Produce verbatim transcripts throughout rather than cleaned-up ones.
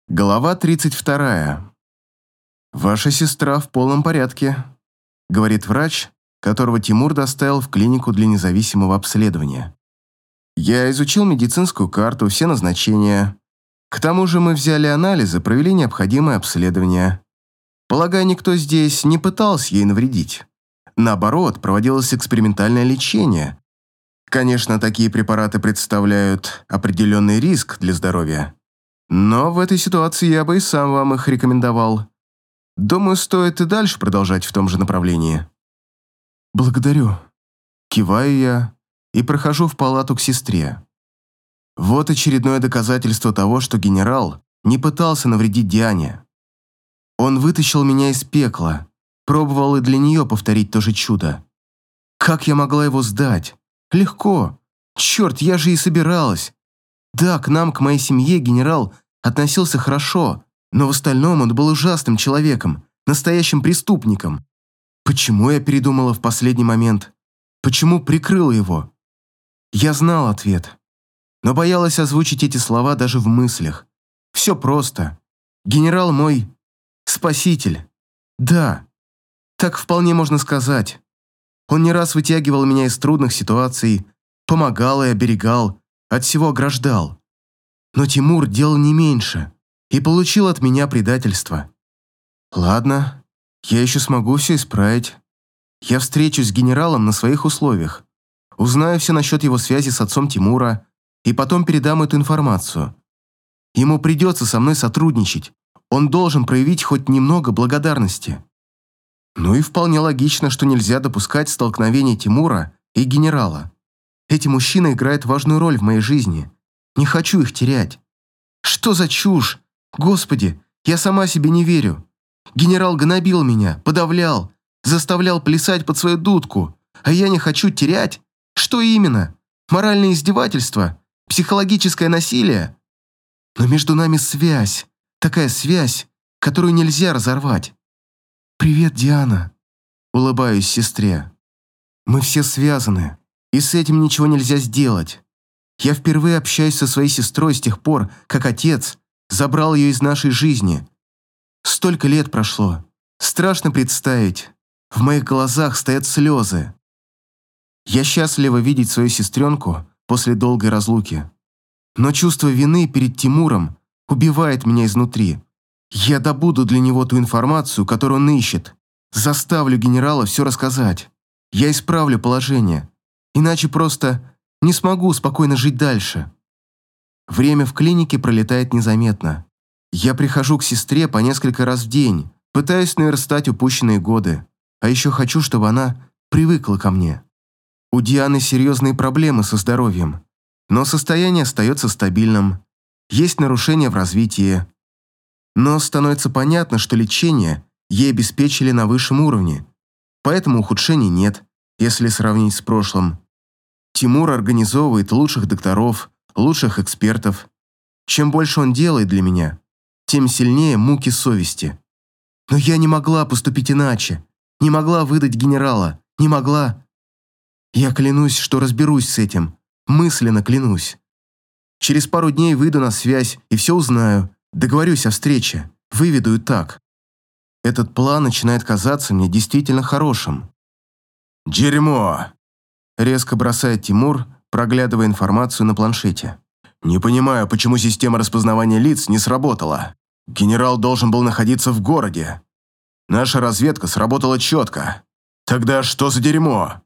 Глава тридцать вторая. «Ваша сестра в полном порядке», — говорит врач, которого Тимур доставил в клинику для независимого обследования. «Я изучил медицинскую карту, все назначения. К тому же мы взяли анализы, провели необходимое обследование. Полагаю, никто здесь не пытался ей навредить. Наоборот, проводилось экспериментальное лечение. Конечно, такие препараты представляют определенный риск для здоровья. Но в этой ситуации я бы и сам вам их рекомендовал. Думаю, стоит и дальше продолжать в том же направлении». «Благодарю». Киваю я и прохожу в палату к сестре. Вот очередное доказательство того, что генерал не пытался навредить Диане. Он вытащил меня из пекла, пробовал и для нее повторить то же чудо. Как я могла его сдать? Легко. Черт, я же и собиралась. Да, к нам, к моей семье, генерал относился хорошо, но в остальном он был ужасным человеком, настоящим преступником. Почему я передумала в последний момент? Почему прикрыла его? Я знала ответ, но боялась озвучить эти слова даже в мыслях. Все просто. Генерал мой спаситель. Да, так вполне можно сказать. Он не раз вытягивал меня из трудных ситуаций, помогал и оберегал, от всего ограждал. Но Тимур делал не меньше и получил от меня предательство. Ладно, я еще смогу все исправить. Я встречусь с генералом на своих условиях, узнаю все насчет его связи с отцом Тимура и потом передам эту информацию. Ему придется со мной сотрудничать, он должен проявить хоть немного благодарности. Ну и вполне логично, что нельзя допускать столкновения Тимура и генерала. Эти мужчины играют важную роль в моей жизни. Не хочу их терять. Что за чушь? Господи, я сама себе не верю. Генерал гнобил меня, подавлял, заставлял плясать под свою дудку, а я не хочу терять? Что именно? Моральное издевательство? Психологическое насилие? Но между нами связь, такая связь, которую нельзя разорвать. «Привет, Диана», — улыбаюсь сестре. «Мы все связаны. И с этим ничего нельзя сделать. Я впервые общаюсь со своей сестрой с тех пор, как отец забрал ее из нашей жизни. Столько лет прошло. Страшно представить. В моих глазах стоят слезы. Я счастлива видеть свою сестренку после долгой разлуки. Но чувство вины перед Тимуром убивает меня изнутри. Я добуду для него ту информацию, которую он ищет. Заставлю генерала все рассказать. Я исправлю положение. Иначе просто не смогу спокойно жить дальше. Время в клинике пролетает незаметно. Я прихожу к сестре по несколько раз в день, пытаюсь наверстать упущенные годы. А еще хочу, чтобы она привыкла ко мне. У Дианы серьезные проблемы со здоровьем, но состояние остается стабильным. Есть нарушения в развитии. Но становится понятно, что лечение ей обеспечили на высшем уровне, поэтому ухудшений нет, если сравнить с прошлым. Тимур организовывает лучших докторов, лучших экспертов. Чем больше он делает для меня, тем сильнее муки совести. Но я не могла поступить иначе, не могла выдать генерала, не могла. Я клянусь, что разберусь с этим, мысленно клянусь. Через пару дней выйду на связь и все узнаю, договорюсь о встрече, выведу и так. Этот план начинает казаться мне действительно хорошим. «Дерьмо!» — резко бросает Тимур, проглядывая информацию на планшете. «Не понимаю, почему система распознавания лиц не сработала. Генерал должен был находиться в городе. Наша разведка сработала четко. Тогда что за дерьмо?»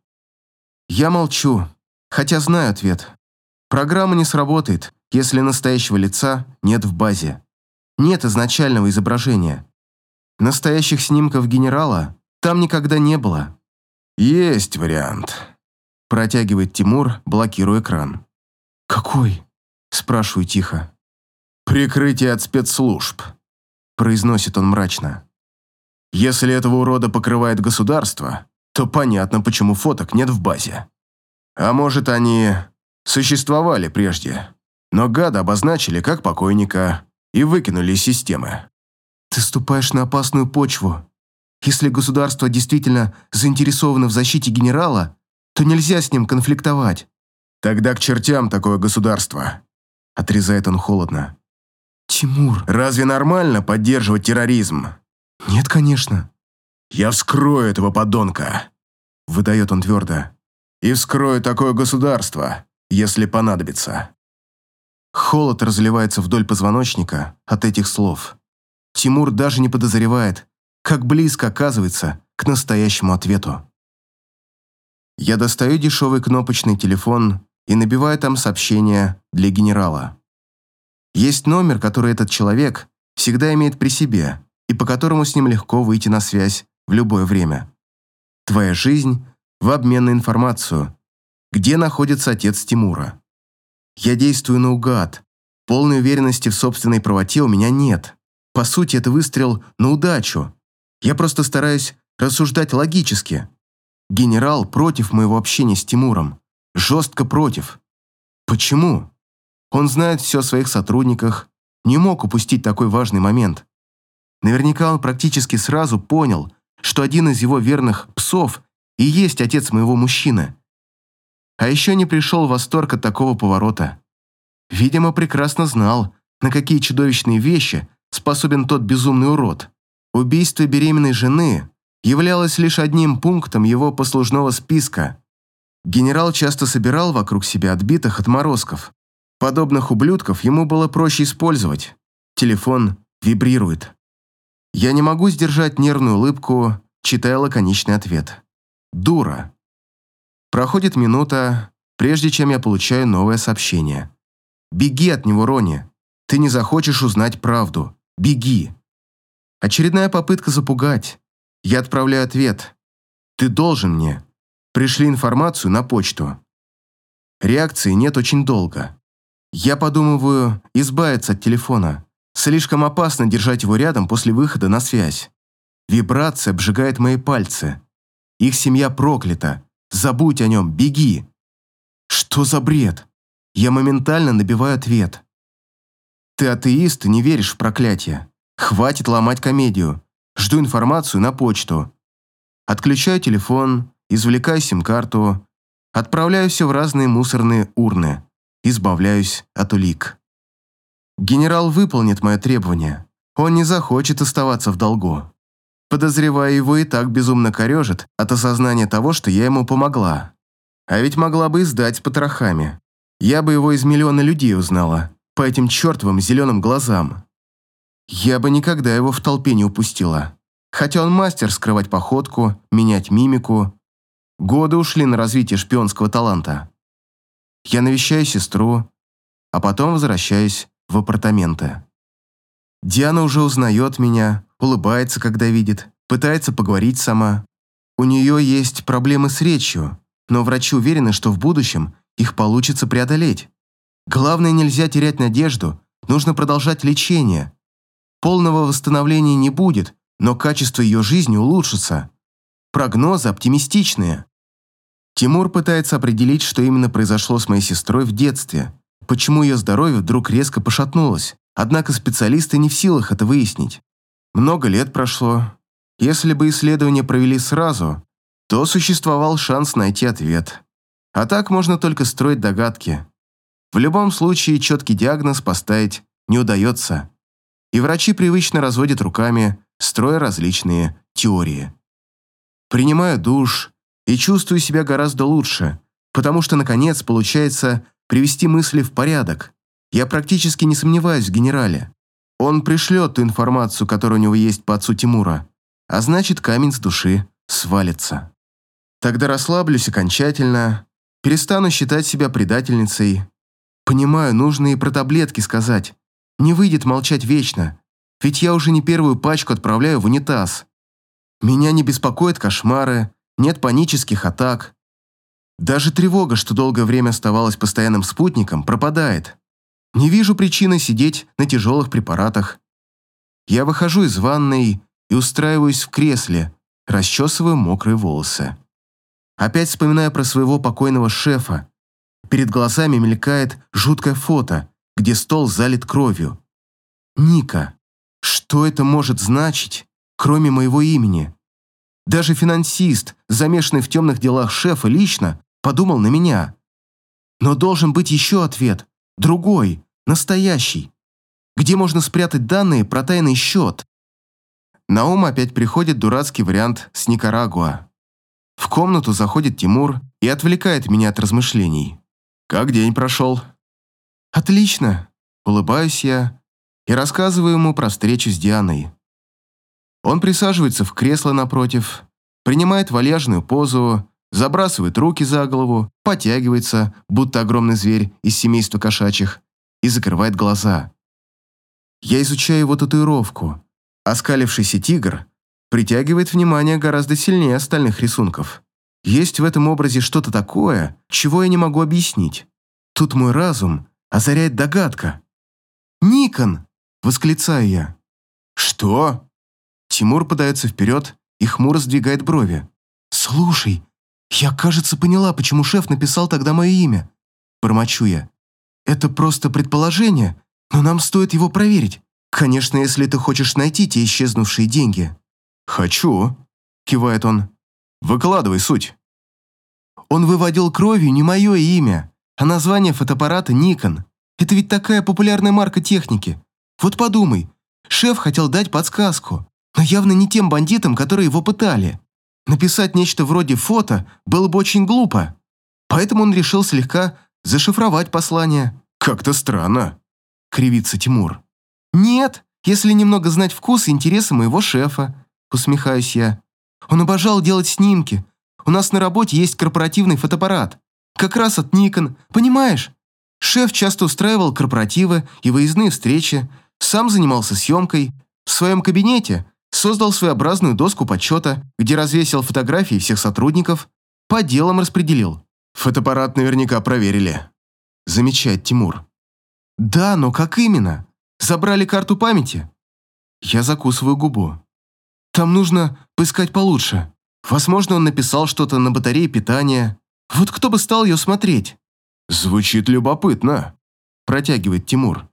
Я молчу, хотя знаю ответ. Программа не сработает, если настоящего лица нет в базе. Нет изначального изображения. Настоящих снимков генерала там никогда не было. «Есть вариант», – протягивает Тимур, блокируя экран. «Какой?» – спрашиваю тихо. «Прикрытие от спецслужб», – произносит он мрачно. «Если этого урода покрывает государство, то понятно, почему фоток нет в базе. А может, они существовали прежде, но гада обозначили как покойника и выкинули из системы». «Ты ступаешь на опасную почву. Если государство действительно заинтересовано в защите генерала, то нельзя с ним конфликтовать». «Тогда к чертям такое государство», — отрезает он холодно. Тимур, Разве нормально поддерживать терроризм? нет, конечно. Я вскрою этого подонка, Выдает он твердо. и вскрою такое государство, если понадобится. Холод разливается вдоль позвоночника от этих слов. Тимур даже не подозревает, как близко оказывается к настоящему ответу. Я достаю дешевый кнопочный телефон и набиваю там сообщение для генерала. Есть номер, который этот человек всегда имеет при себе и по которому с ним легко выйти на связь в любое время. Твоя жизнь в обмен на информацию. Где находится отец Тимура? Я действую наугад. Полной уверенности в собственной правоте у меня нет. По сути, это выстрел на удачу. Я просто стараюсь рассуждать логически. Генерал против моего общения с Тимуром. Жестко против. Почему? Он знает все о своих сотрудниках, не мог упустить такой важный момент. Наверняка он практически сразу понял, что один из его верных псов и есть отец моего мужчины. А еще не пришел в восторг от такого поворота. Видимо, прекрасно знал, на какие чудовищные вещи способен тот безумный урод. Убийство беременной жены являлось лишь одним пунктом его послужного списка. Генерал часто собирал вокруг себя отбитых отморозков. Подобных ублюдков ему было проще использовать. Телефон вибрирует. Я не могу сдержать нервную улыбку, читая лаконичный ответ. Дура. Проходит минута, прежде чем я получаю новое сообщение. Беги от него, Рони. Ты не захочешь узнать правду. Беги. Очередная попытка запугать. Я отправляю ответ. Ты должен мне. Пришли информацию на почту. Реакции нет очень долго. Я подумываю избавиться от телефона. Слишком опасно держать его рядом после выхода на связь. Вибрация обжигает мои пальцы. Их семья проклята. Забудь о нем, беги. Что за бред? Я моментально набиваю ответ. Ты атеист и не веришь в проклятие. Хватит ломать комедию. Жду информацию на почту. Отключаю телефон, извлекаю сим-карту, отправляю все в разные мусорные урны. Избавляюсь от улик. Генерал выполнит мое требование. Он не захочет оставаться в долгу. Подозреваю, его и так безумно корежит от осознания того, что я ему помогла. А ведь могла бы и сдать с потрохами. Я бы его из миллиона людей узнала, по этим чертовым зеленым глазам. Я бы никогда его в толпе не упустила. Хотя он мастер скрывать походку, менять мимику. Годы ушли на развитие шпионского таланта. Я навещаю сестру, а потом возвращаюсь в апартаменты. Диана уже узнает меня, улыбается, когда видит, пытается поговорить сама. У нее есть проблемы с речью, но врачи уверены, что в будущем их получится преодолеть. Главное, нельзя терять надежду, нужно продолжать лечение. Полного восстановления не будет, но качество ее жизни улучшится. Прогнозы оптимистичные. Тимур пытается определить, что именно произошло с моей сестрой в детстве, почему ее здоровье вдруг резко пошатнулось, однако специалисты не в силах это выяснить. Много лет прошло. Если бы исследования провели сразу, то существовал шанс найти ответ. А так можно только строить догадки. В любом случае четкий диагноз поставить не удается. И врачи привычно разводят руками, строя различные теории. Принимаю душ и чувствую себя гораздо лучше, потому что, наконец, получается привести мысли в порядок. Я практически не сомневаюсь в генерале. Он пришлет ту информацию, которая у него есть по отцу Тимура, а значит, камень с души свалится. Тогда расслаблюсь окончательно, перестану считать себя предательницей. Понимаю, нужно и про таблетки сказать. Не выйдет молчать вечно, ведь я уже не первую пачку отправляю в унитаз. Меня не беспокоят кошмары, нет панических атак. Даже тревога, что долгое время оставалась постоянным спутником, пропадает. Не вижу причины сидеть на тяжелых препаратах. Я выхожу из ванной и устраиваюсь в кресле, расчесываю мокрые волосы. Опять вспоминаю про своего покойного шефа. Перед глазами мелькает жуткое фото, где стол залит кровью. Ника. Что это может значить, кроме моего имени? Даже финансист, замешанный в темных делах шефа, лично подумал на меня. Но должен быть еще ответ. Другой, настоящий. Где можно спрятать данные про тайный счет? На ум опять приходит дурацкий вариант с Никарагуа. В комнату заходит Тимур и отвлекает меня от размышлений. «Как день прошел?» «Отлично», — улыбаюсь я и рассказываю ему про встречу с Дианой. Он присаживается в кресло напротив, принимает вальяжную позу, забрасывает руки за голову, потягивается, будто огромный зверь из семейства кошачьих, и закрывает глаза. Я изучаю его татуировку. Оскалившийся тигр притягивает внимание гораздо сильнее остальных рисунков. Есть в этом образе что-то такое, чего я не могу объяснить. Тут мой разум озаряет догадка. «Никон!» — восклицаю я. «Что?» Тимур подается вперед и хмуро сдвигает брови. «Слушай, я, кажется, поняла, почему шеф написал тогда мое имя». Бормочу я. «Это просто предположение, но нам стоит его проверить. Конечно, если ты хочешь найти те исчезнувшие деньги». «Хочу», — кивает он. «Выкладывай суть». Он выводил кровью не мое имя, а название фотоаппарата Nikon. Это ведь такая популярная марка техники. Вот подумай, шеф хотел дать подсказку, но явно не тем бандитам, которые его пытали. Написать нечто вроде фото было бы очень глупо, поэтому он решил слегка зашифровать послание. «Как-то странно», — кривится Тимур. «Нет, если немного знать вкус и интересы моего шефа», — усмехаюсь я. «Он обожал делать снимки. У нас на работе есть корпоративный фотоаппарат. Как раз от Nikon, понимаешь? Шеф часто устраивал корпоративы и выездные встречи, сам занимался съемкой. В своем кабинете создал своеобразную доску подсчета, где развесил фотографии всех сотрудников, по отделам распределил. «Фотоаппарат наверняка проверили», — замечает Тимур. «Да, но как именно? Забрали карту памяти?» Я закусываю губу. «Там нужно поискать получше. Возможно, он написал что-то на батарее питания. Вот кто бы стал ее смотреть?» «Звучит любопытно», — протягивает Тимур.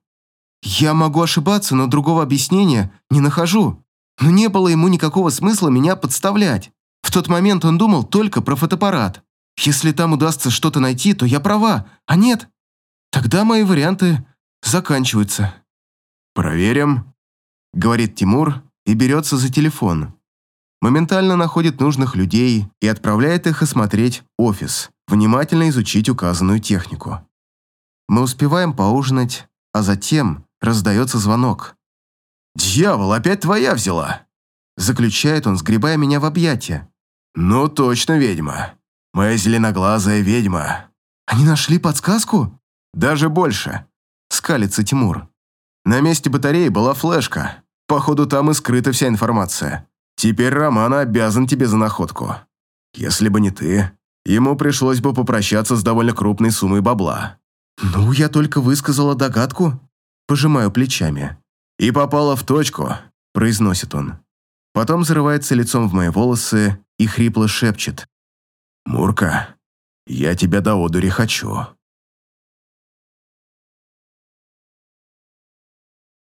«Я могу ошибаться, но другого объяснения не нахожу. Но не было ему никакого смысла меня подставлять. В тот момент он думал только про фотоаппарат. Если там удастся что-то найти, то я права, а нет, тогда мои варианты заканчиваются». «Проверим», — говорит Тимур и берется за телефон. Моментально находит нужных людей и отправляет их осмотреть офис, внимательно изучить указанную технику. Мы успеваем поужинать, а затем раздается звонок. «Дьявол, опять твоя взяла!» Заключает он, сгребая меня в объятия. «Ну точно ведьма. Моя зеленоглазая ведьма». «Они нашли подсказку?» «Даже больше», — скалится Тимур. «На месте батареи была флешка. Походу, там и скрыта вся информация. Теперь Роман обязан тебе за находку. Если бы не ты, ему пришлось бы попрощаться с довольно крупной суммой бабла». «Ну, я только высказала догадку», — пожимаю плечами. «И попала в точку», — произносит он. Потом зарывается лицом в мои волосы и хрипло шепчет. «Мурка, я тебя до одури хочу».